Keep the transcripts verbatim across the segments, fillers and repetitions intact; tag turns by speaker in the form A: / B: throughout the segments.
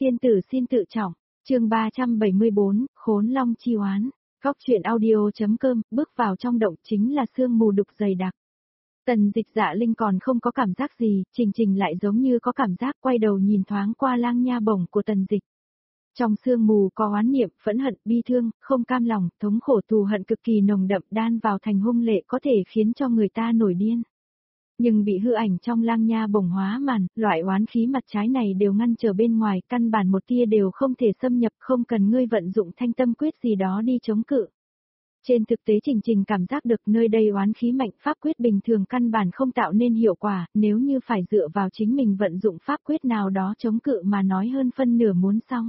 A: Tiên tử xin tự trọng, chương ba trăm bảy mươi bốn, Khốn Long chi oán. Góc truyện audio.com, bước vào trong động chính là sương mù đục dày đặc. Tần Dịch Dạ Linh còn không có cảm giác gì, Trình Trình lại giống như có cảm giác, quay đầu nhìn thoáng qua lang nha bổng của Tần Dịch. Trong sương mù có oán niệm, phẫn hận, bi thương, không cam lòng, thống khổ thù hận cực kỳ nồng đậm đan vào thành hung lệ có thể khiến cho người ta nổi điên. Nhưng bị hư ảnh trong lang nha bổng hóa màn, loại oán khí mặt trái này đều ngăn trở bên ngoài, căn bản một tia đều không thể xâm nhập, không cần ngươi vận dụng thanh tâm quyết gì đó đi chống cự. Trên thực tế Trình Trình cảm giác được nơi đây oán khí mạnh, pháp quyết bình thường căn bản không tạo nên hiệu quả, nếu như phải dựa vào chính mình vận dụng pháp quyết nào đó chống cự mà nói hơn phân nửa muốn xong.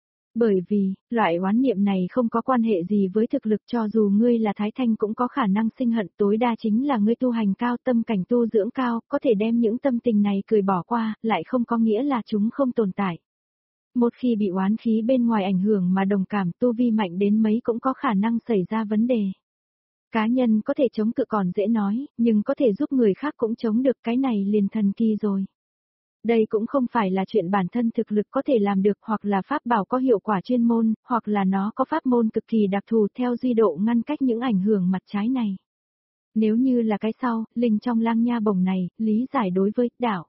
A: Bởi vì, loại oán niệm này không có quan hệ gì với thực lực, cho dù ngươi là Thái Thanh cũng có khả năng sinh hận, tối đa chính là ngươi tu hành cao, tâm cảnh tu dưỡng cao, có thể đem những tâm tình này cười bỏ qua, lại không có nghĩa là chúng không tồn tại. Một khi bị oán khí bên ngoài ảnh hưởng mà đồng cảm, tu vi mạnh đến mấy cũng có khả năng xảy ra vấn đề. Cá nhân có thể chống cự còn dễ nói, nhưng có thể giúp người khác cũng chống được, cái này liền thần kỳ rồi. Đây cũng không phải là chuyện bản thân thực lực có thể làm được, hoặc là pháp bảo có hiệu quả chuyên môn, hoặc là nó có pháp môn cực kỳ đặc thù theo duy độ ngăn cách những ảnh hưởng mặt trái này. Nếu như là cái sau, linh trong lang nha bổng này, lý giải đối với đạo.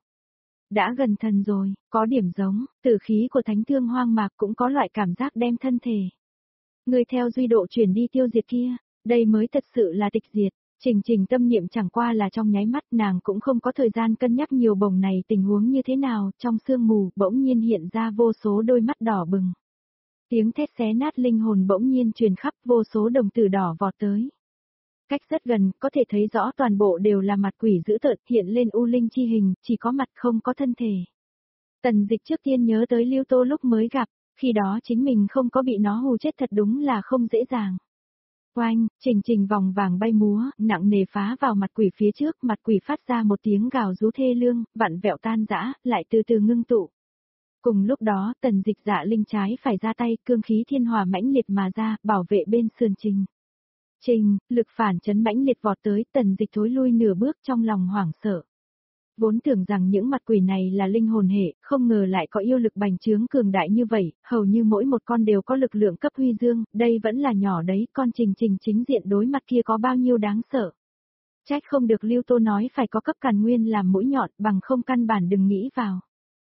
A: Đã gần thần rồi, có điểm giống, tử khí của thánh thương hoang mạc cũng có loại cảm giác đem thân thể. Người theo duy độ chuyển đi tiêu diệt kia, đây mới thật sự là tịch diệt. Trình Trình tâm niệm chẳng qua là trong nháy mắt, nàng cũng không có thời gian cân nhắc nhiều bổng này tình huống như thế nào, trong sương mù bỗng nhiên hiện ra vô số đôi mắt đỏ bừng. Tiếng thét xé nát linh hồn bỗng nhiên truyền khắp, vô số đồng tử đỏ vọt tới. Cách rất gần, có thể thấy rõ toàn bộ đều là mặt quỷ dữ tợn, hiện lên u linh chi hình, chỉ có mặt không có thân thể. Tần Dịch trước tiên nhớ tới Lưu Tô lúc mới gặp, khi đó chính mình không có bị nó hù chết thật đúng là không dễ dàng. Oanh, Trình Trình vòng vàng bay múa, nặng nề phá vào mặt quỷ phía trước, mặt quỷ phát ra một tiếng gào rú thê lương, vặn vẹo tan rã, lại từ từ ngưng tụ. Cùng lúc đó, Tần Dịch Dạ Linh trái phải ra tay, cương khí thiên hỏa mãnh liệt mà ra, bảo vệ bên sườn Trình. Trình, lực phản chấn mãnh liệt vọt tới, Tần Dịch thối lui nửa bước trong lòng hoảng sợ. Vốn tưởng rằng những mặt quỷ này là linh hồn hệ, không ngờ lại có yêu lực bành trướng cường đại như vậy, hầu như mỗi một con đều có lực lượng cấp huy dương, đây vẫn là nhỏ đấy, con Trình Trình chính diện đối mặt kia có bao nhiêu đáng sợ. Trách không được Lưu Tô nói phải có cấp càn nguyên làm mũi nhọn, bằng không căn bản đừng nghĩ vào.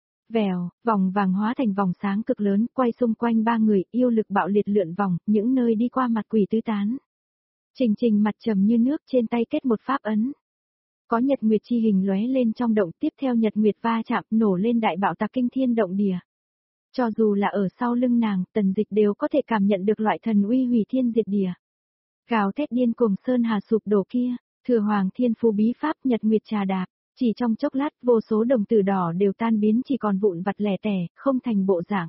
A: Vèo, vòng vàng hóa thành vòng sáng cực lớn, quay xung quanh ba người, yêu lực bạo liệt lượn vòng, những nơi đi qua mặt quỷ tứ tán. Trình Trình mặt trầm như nước, trên tay kết một pháp ấn. Có nhật nguyệt chi hình lóe lên trong động, tiếp theo nhật nguyệt va chạm, nổ lên đại bạo tạc kinh thiên động địa. Cho dù là ở sau lưng nàng, Tần Dịch đều có thể cảm nhận được loại thần uy hủy thiên diệt địa. Gào thét điên cuồng sơn hà sụp đổ kia, thừa hoàng thiên phù bí pháp nhật nguyệt trà đạp, chỉ trong chốc lát vô số đồng tử đỏ đều tan biến chỉ còn vụn vặt lẻ tẻ, không thành bộ dạng.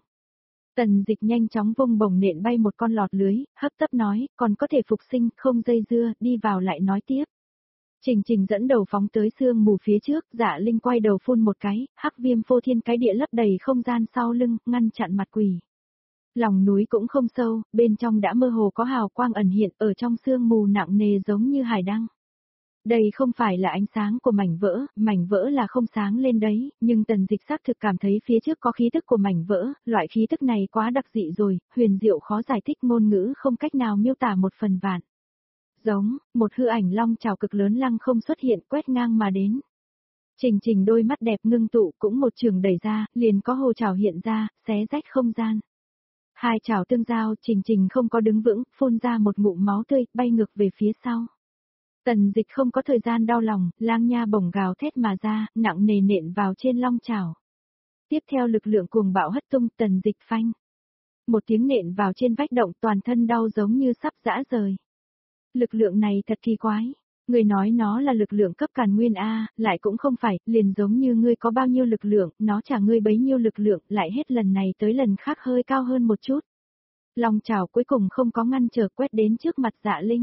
A: Tần Dịch nhanh chóng vung bổng nện bay một con lọt lưới, hấp tấp nói, còn có thể phục sinh, không dây dưa, đi vào lại nói tiếp. Trình Trình dẫn đầu phóng tới sương mù phía trước, Dạ Linh quay đầu phun một cái, hắc viêm phô thiên cái địa lấp đầy không gian sau lưng, ngăn chặn mặt quỷ. Lòng núi cũng không sâu, bên trong đã mơ hồ có hào quang ẩn hiện, ở trong sương mù nặng nề giống như hải đăng. Đây không phải là ánh sáng của mảnh vỡ, mảnh vỡ là không sáng lên đấy, nhưng Tần Dịch xác thực cảm thấy phía trước có khí tức của mảnh vỡ, loại khí tức này quá đặc dị rồi, huyền diệu khó giải thích, ngôn ngữ không cách nào miêu tả một phần vạn. Giống, một hư ảnh long trảo cực lớn lăng không xuất hiện, quét ngang mà đến. Trình Trình đôi mắt đẹp ngưng tụ, cũng một trường đẩy ra, liền có hồ trảo hiện ra, xé rách không gian. Hai trảo tương giao, Trình Trình không có đứng vững, phun ra một ngụm máu tươi, bay ngược về phía sau. Tần Dịch không có thời gian đau lòng, lang nha bổng gào thét mà ra, nặng nề nện vào trên long trảo. Tiếp theo lực lượng cuồng bạo hất tung, Tần Dịch phanh. Một tiếng nện vào trên vách động, toàn thân đau giống như sắp giã rời. Lực lượng này thật kỳ quái. Người nói nó là lực lượng cấp càn nguyên A, lại cũng không phải, liền giống như ngươi có bao nhiêu lực lượng, nó trả ngươi bấy nhiêu lực lượng, lại hết lần này tới lần khác hơi cao hơn một chút. Long trảo cuối cùng không có ngăn trở, quét đến trước mặt Dạ Linh.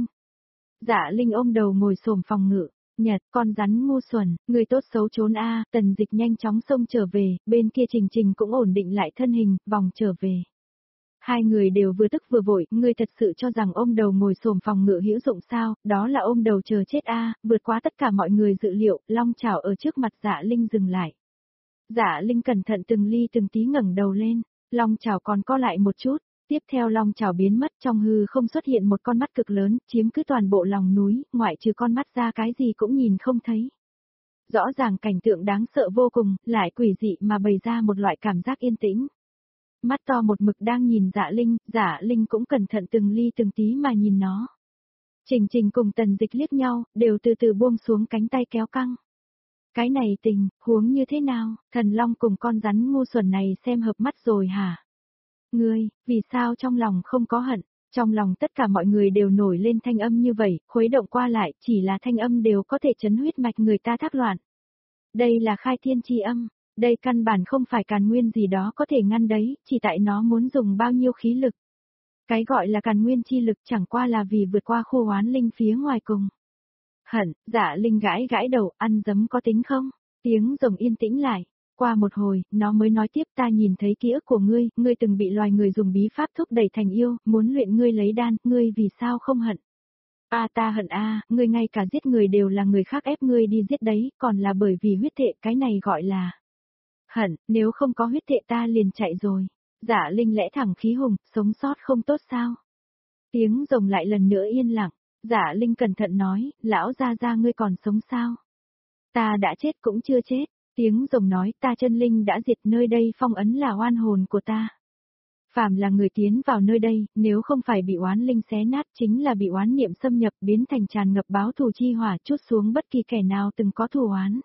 A: Dạ Linh ôm đầu ngồi xổm phòng ngự, Nhật, con rắn ngu xuẩn, người tốt xấu trốn A, Tần Dịch nhanh chóng xông trở về, bên kia Trình Trình cũng ổn định lại thân hình, vòng trở về. Hai người đều vừa tức vừa vội, ngươi thật sự cho rằng ôm đầu ngồi xổm phòng ngự hữu dụng sao, đó là ôm đầu chờ chết A, vượt quá tất cả mọi người dự liệu, long chảo ở trước mặt Dạ Linh dừng lại. Dạ Linh cẩn thận từng ly từng tí ngẩng đầu lên, Long chảo còn co lại một chút, tiếp theo long chảo biến mất trong hư không xuất hiện một con mắt cực lớn, chiếm cứ toàn bộ lòng núi, ngoại trừ con mắt ra cái gì cũng nhìn không thấy. Rõ ràng cảnh tượng đáng sợ vô cùng, lại quỷ dị mà bày ra một loại cảm giác yên tĩnh. Mắt to một mực đang nhìn Dạ Linh, Dạ Linh cũng cẩn thận từng ly từng tí mà nhìn nó. Trình Trình cùng Tần Dịch liếc nhau, đều từ từ buông xuống cánh tay kéo căng. Cái này tình, huống như thế nào, thần long cùng con rắn ngu xuẩn này xem hợp mắt rồi hả? Ngươi, vì sao trong lòng không có hận? Trong lòng tất cả mọi người đều nổi lên thanh âm như vậy, khuấy động qua lại, chỉ là thanh âm đều có thể chấn huyết mạch người ta thác loạn. Đây là khai thiên chi âm, đây căn bản không phải càn nguyên gì đó có thể ngăn đấy, chỉ tại nó muốn dùng bao nhiêu khí lực. Cái gọi là càn nguyên chi lực chẳng qua là vì vượt qua khô oán linh phía ngoài cùng. Hận, Dạ Linh gãi gãi đầu, ăn dấm có tính không? Tiếng rồng yên tĩnh lại. Qua một hồi, nó mới nói tiếp, ta nhìn thấy ký ức của ngươi, ngươi từng bị loài người dùng bí pháp thúc đẩy thành yêu, muốn luyện ngươi lấy đan, ngươi vì sao không hận? A à, ta hận a, à, ngươi ngay cả giết người đều là người khác ép ngươi đi giết đấy, còn là bởi vì huyết thệ, cái này gọi là hận, nếu không có huyết thệ ta liền chạy rồi. Dạ Linh lẽ thẳng khí hùng, sống sót không tốt sao? Tiếng rồng lại lần nữa yên lặng. Dạ Linh cẩn thận nói, lão gia gia ngươi còn sống sao? Ta đã chết cũng chưa chết. Tiếng rồng nói, ta chân linh đã diệt, nơi đây phong ấn là oan hồn của ta. Phàm là người tiến vào nơi đây, nếu không phải bị oán linh xé nát, chính là bị oán niệm xâm nhập, biến thành tràn ngập báo thù chi hỏa, trút xuống bất kỳ kẻ nào từng có thù oán.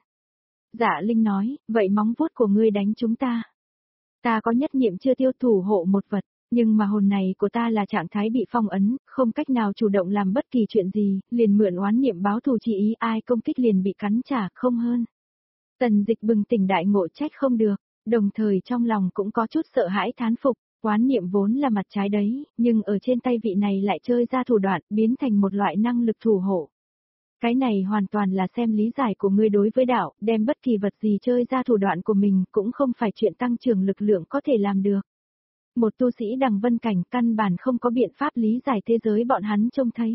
A: Dạ Linh nói, vậy móng vuốt của ngươi đánh chúng ta. Ta có nhất niệm chưa tiêu, thủ hộ một vật. Nhưng mà hồn này của ta là trạng thái bị phong ấn, không cách nào chủ động làm bất kỳ chuyện gì, liền mượn oán niệm báo thù chi ý, ai công kích liền bị cắn trả, không hơn. Tần Dịch bừng tỉnh đại ngộ, trách không được, đồng thời trong lòng cũng có chút sợ hãi thán phục, oán niệm vốn là mặt trái đấy, nhưng ở trên tay vị này lại chơi ra thủ đoạn, biến thành một loại năng lực thủ hộ. Cái này hoàn toàn là xem lý giải của ngươi đối với đạo, đem bất kỳ vật gì chơi ra thủ đoạn của mình cũng không phải chuyện tăng trưởng lực lượng có thể làm được. Một tu sĩ đằng vân cảnh căn bản không có biện pháp lý giải thế giới bọn hắn trông thấy.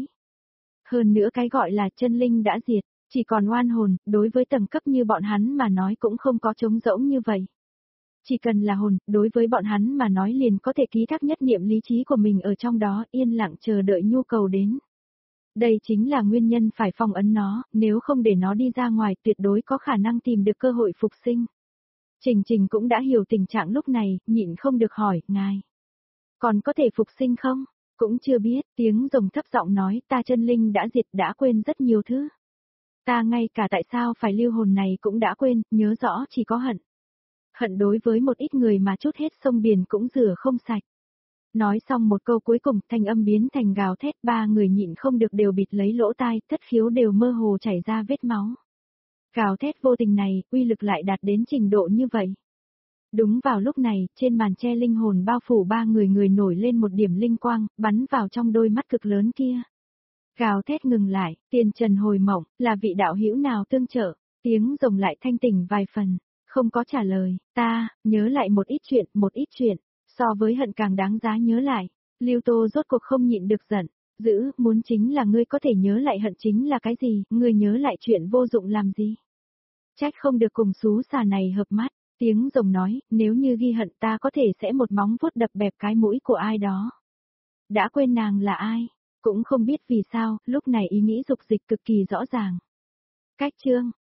A: Hơn nữa cái gọi là chân linh đã diệt, chỉ còn oan hồn, đối với tầng cấp như bọn hắn mà nói cũng không có trống rỗng như vậy. Chỉ cần là hồn, đối với bọn hắn mà nói liền có thể ký thác nhất niệm lý trí của mình ở trong đó, yên lặng chờ đợi nhu cầu đến. Đây chính là nguyên nhân phải phong ấn nó, nếu không để nó đi ra ngoài tuyệt đối có khả năng tìm được cơ hội phục sinh. Trình Trình cũng đã hiểu tình trạng lúc này, nhịn không được hỏi, ngài. Còn có thể phục sinh không? Cũng chưa biết, tiếng rồng thấp giọng nói, ta chân linh đã diệt, đã quên rất nhiều thứ. Ta ngay cả tại sao phải lưu hồn này cũng đã quên, nhớ rõ chỉ có hận. Hận đối với một ít người mà chút hết sông biển cũng rửa không sạch. Nói xong một câu cuối cùng, thanh âm biến thành gào thét, ba người nhịn không được đều bịt lấy lỗ tai, thất khiếu đều mơ hồ chảy ra vết máu. Gào thét vô tình này, uy lực lại đạt đến trình độ như vậy. Đúng vào lúc này, trên màn che linh hồn bao phủ ba người người nổi lên một điểm linh quang, bắn vào trong đôi mắt cực lớn kia. Gào thét ngừng lại, tiền trần hồi mộng, là vị đạo hữu nào tương trợ, tiếng rồng lại thanh tỉnh vài phần, không có trả lời, ta, nhớ lại một ít chuyện, một ít chuyện, so với hận càng đáng giá nhớ lại, Lưu Tô rốt cuộc không nhịn được giận, giữ, muốn chính là ngươi có thể nhớ lại hận chính là cái gì, ngươi nhớ lại chuyện vô dụng làm gì. Trách không được cùng xú xà này hợp mắt, tiếng rồng nói, nếu như ghi hận ta có thể sẽ một móng vuốt đập bẹp cái mũi của ai đó. Đã quên nàng là ai, cũng không biết vì sao, lúc này ý nghĩ dục dịch cực kỳ rõ ràng. Cách chương